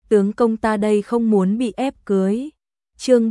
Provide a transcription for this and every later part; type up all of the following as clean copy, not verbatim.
tướng công ta đây không muốn bị ép cưới. Chương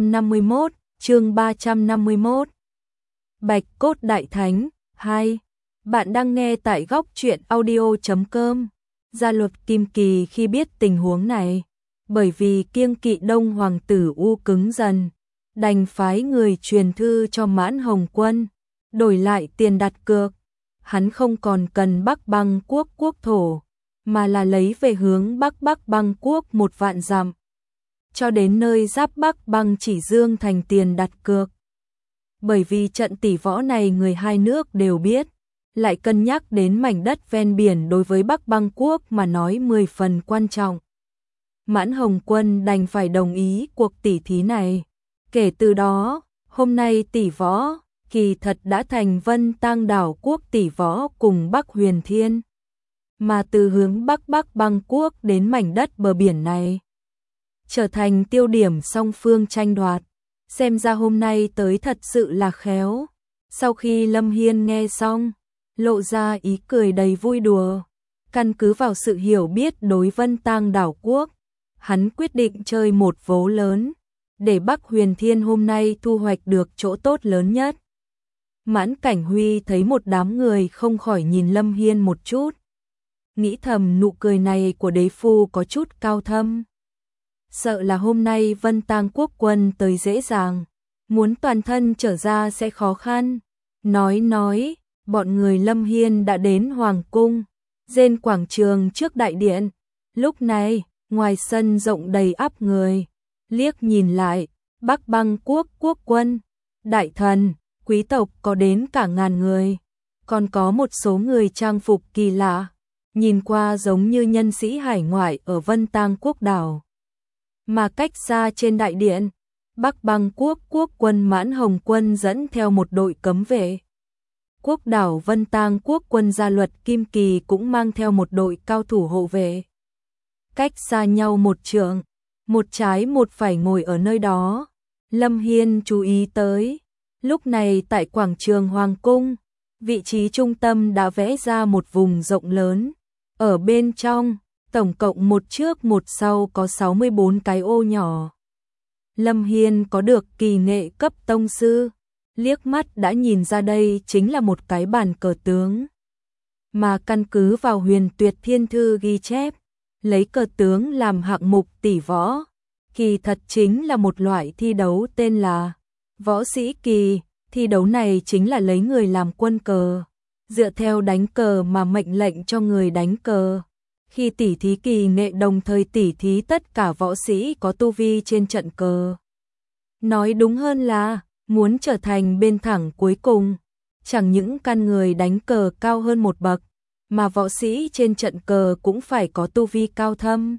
351. Bạch cốt đại thánh 2. Bạn đang nghe tại góc truyện audio.com. Gia Luật Kim Kỳ khi biết tình huống này, bởi vì kiêng kỵ Đông hoàng tử U cứng dần, đành phái người truyền thư cho Mãn Hồng Quân, đổi lại tiền đặt cược. Hắn không còn cần Bắc Băng quốc quốc thổ, mà là lấy về hướng Bắc Băng quốc 1 vạn dặm, cho đến nơi giáp Bắc Băng Chỉ Dương thành tiền đặt cược. Bởi vì trận tỷ võ này người hai nước đều biết, lại cân nhắc đến mảnh đất ven biển đối với Bắc Băng quốc mà nói 10 phần quan trọng. Mãn Hồng Quân đành phải đồng ý cuộc tỷ thí này. Kể từ đó, hôm nay tỷ võ kỳ thật đã thành Vân Tang đảo quốc tỷ võ cùng Bắc Huyền Thiên, mà từ hướng Bắc Băng quốc đến mảnh đất bờ biển này trở thành tiêu điểm song phương tranh đoạt. Xem ra hôm nay tới thật sự là khéo. Sau khi Lâm Hiên nghe xong, lộ ra ý cười đầy vui đùa. Căn cứ vào sự hiểu biết đối Vân Tang đảo quốc, hắn quyết định chơi một vố lớn, để Bắc Huyền Thiên hôm nay thu hoạch được chỗ tốt lớn nhất. Mãn Cảnh Huy thấy một đám người không khỏi nhìn Lâm Hiên một chút, nghĩ thầm nụ cười này của đế phu có chút cao thâm. Sợ là hôm nay Vân Tang quốc quân tới dễ dàng, muốn toàn thân trở ra sẽ khó khăn. Nói, bọn người Lâm Hiên đã đến Hoàng cung, trên quảng trường trước đại điện. Lúc này, ngoài sân rộng đầy ắp người, liếc nhìn lại, Bắc Băng quốc quốc quân, đại thần, quý tộc có đến cả ngàn người, còn có một số người trang phục kỳ lạ, nhìn qua giống như nhân sĩ hải ngoại ở Vân Tang quốc đảo. Mà cách xa trên đại điện, Bắc Băng quốc quốc quân Mãn Hồng Quân dẫn theo một đội cấm vệ. Quốc đảo Vân Tang quốc quân Gia Luật Kim Kỳ cũng mang theo một đội cao thủ hộ vệ. Cách xa nhau một trượng, một trái một phải ngồi ở nơi đó. Lâm Hiên chú ý tới, lúc này tại quảng trường Hoàng cung, vị trí trung tâm đã vẽ ra một vùng rộng lớn. Ở bên trong, tổng cộng một trước một sau có 64 cái ô nhỏ. Lâm Hiên có được kỳ nghệ cấp tông sư, liếc mắt đã nhìn ra đây chính là một cái bàn cờ tướng. Mà căn cứ vào Huyền Tuyệt Thiên Thư ghi chép, lấy cờ tướng làm hạng mục tỷ võ, kỳ thật chính là một loại thi đấu tên là võ sĩ kỳ. Thi đấu này chính là lấy người làm quân cờ, dựa theo đánh cờ mà mệnh lệnh cho người đánh cờ. Khi tỉ thí kỳ nghệ đồng thời tỉ thí tất cả võ sĩ có tu vi trên trận cờ. Nói đúng hơn là, muốn trở thành bên thẳng cuối cùng, chẳng những căn người đánh cờ cao hơn một bậc, mà võ sĩ trên trận cờ cũng phải có tu vi cao thâm.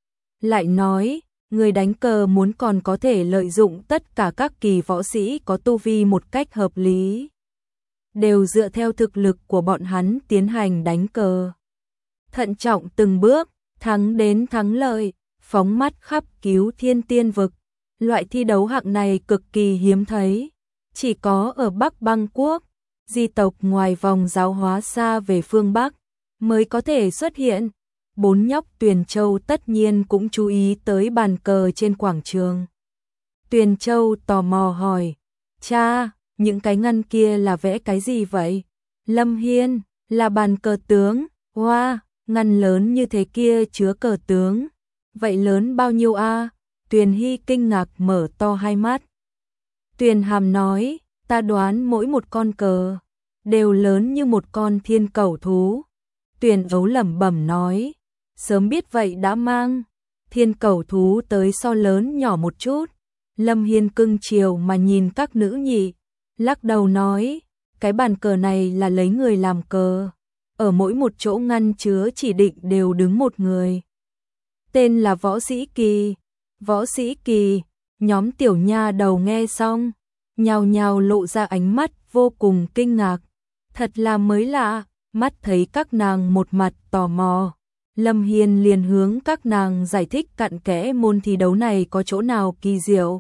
Lại nói, người đánh cờ muốn còn có thể lợi dụng tất cả các kỳ võ sĩ có tu vi một cách hợp lý, đều dựa theo thực lực của bọn hắn tiến hành đánh cờ. Thận trọng từng bước, thắng đến thắng lợi, phóng mắt khắp cứu thiên tiên vực. Loại thi đấu hạng này cực kỳ hiếm thấy, chỉ có ở Bắc Băng quốc, di tộc ngoài vòng giáo hóa xa về phương Bắc, mới có thể xuất hiện. 4 nhóc Tuyền Châu tất nhiên cũng chú ý tới bàn cờ trên quảng trường. Tuyền Châu tò mò hỏi, cha, những cái ngăn kia là vẽ cái gì vậy? Lâm Hiên, là bàn cờ tướng. Wow, ngăn lớn như thế kia chứa cờ tướng. Vậy lớn bao nhiêu a? Tuyền Hy kinh ngạc mở to hai mắt. Tuyền Hàm nói, ta đoán mỗi một con cờ đều lớn như một con thiên cẩu thú. Tuyền Ấu lẩm bẩm nói, sớm biết vậy đã mang thiên cẩu thú tới so lớn nhỏ một chút. Lâm Hiên cưng chiều mà nhìn các nữ nhị, lắc đầu nói, cái bàn cờ này là lấy người làm cờ, ở mỗi một chỗ ngăn chứa chỉ định đều đứng một người. Tên là võ sĩ kỳ. Võ sĩ kỳ, nhóm tiểu nha đầu nghe xong, nhào nhào lộ ra ánh mắt vô cùng kinh ngạc. Thật là mới lạ, mắt thấy các nàng một mặt tò mò. Lâm Hiên liền hướng các nàng giải thích cặn kẽ môn thi đấu này có chỗ nào kỳ diệu.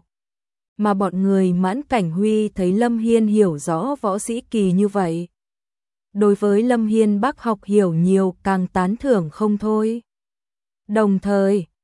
Mà bọn người Mãn Cảnh Huy thấy Lâm Hiên hiểu rõ võ sĩ kỳ như vậy, đối với Lâm Hiên bác học hiểu nhiều càng tán thưởng không thôi. Đồng thời,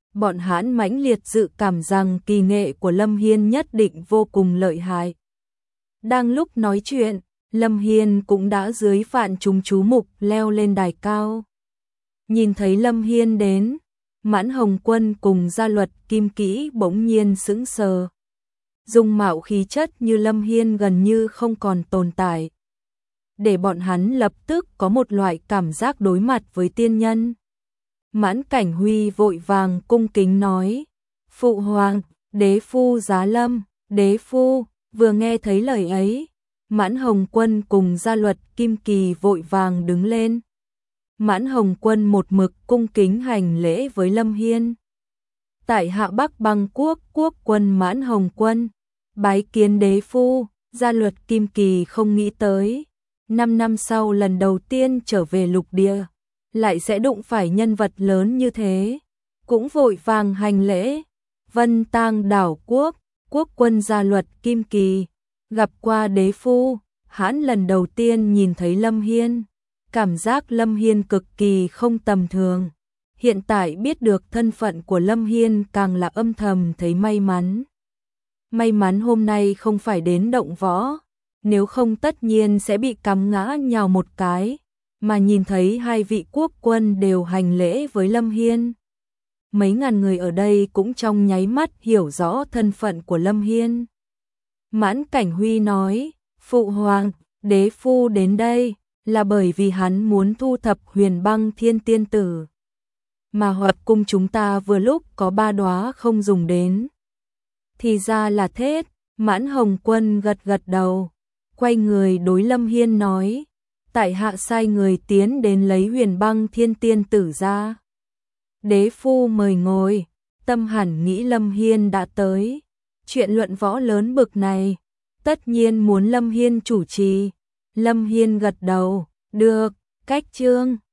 bọn hắn mãnh liệt dự cảm rằng kỳ nghệ của Lâm Hiên nhất định vô cùng lợi hại. Đang lúc nói chuyện, Lâm Hiên cũng đã dưới vạn chúng chú mục leo lên đài cao. Nhìn thấy Lâm Hiên đến, Mãn Hồng Quân cùng Gia Luật Kim Kỹ bỗng nhiên sững sờ. Dung mạo khí chất như Lâm Hiên gần như không còn tồn tại, để bọn hắn lập tức có một loại cảm giác đối mặt với tiên nhân. Mãn Cảnh Huy vội vàng cung kính nói: Phụ hoàng, đế phu giá lâm. Đế phu. Vừa nghe thấy lời ấy, Mãn Hồng Quân cùng Gia Luật Kim Kỳ vội vàng đứng lên. Mãn Hồng Quân một mực cung kính hành lễ với Lâm Hiên. Tại hạ Bắc Băng Quốc quốc quân Mãn Hồng Quân, bái kiến đế phu. Gia Luật Kim Kỳ không nghĩ tới, 5 năm sau lần đầu tiên trở về lục địa, lại sẽ đụng phải nhân vật lớn như thế, cũng vội vàng hành lễ. Vân Tang đảo quốc, quốc quân Gia Luật Kim Kỳ, gặp qua đế phu. Hãn lần đầu tiên nhìn thấy Lâm Hiên, cảm giác Lâm Hiên cực kỳ không tầm thường. Hiện tại biết được thân phận của Lâm Hiên càng là âm thầm thấy may mắn. May mắn hôm nay không phải đến động võ, nếu không tất nhiên sẽ bị cắm ngã nhào một cái, mà nhìn thấy hai vị quốc quân đều hành lễ với Lâm Hiên. Mấy ngàn người ở đây cũng trong nháy mắt hiểu rõ thân phận của Lâm Hiên. Mãn Cảnh Huy nói: Phụ hoàng, đế phu đến đây là bởi vì hắn muốn thu thập Huyền Băng Thiên Tiên Tử, mà Hợp cung chúng ta vừa lúc có 3 đóa không dùng đến. Thì ra là thế. Mãn Hồng Quân gật gật đầu, quay người đối Lâm Hiên nói: tại hạ sai người tiến đến lấy Huyền Băng Thiên Tiên Tử ra. Đế phu mời ngồi. Tâm hẳn nghĩ Lâm Hiên đã tới, chuyện luận võ lớn bực này, tất nhiên muốn Lâm Hiên chủ trì. Lâm Hiên gật đầu: được, cách chương.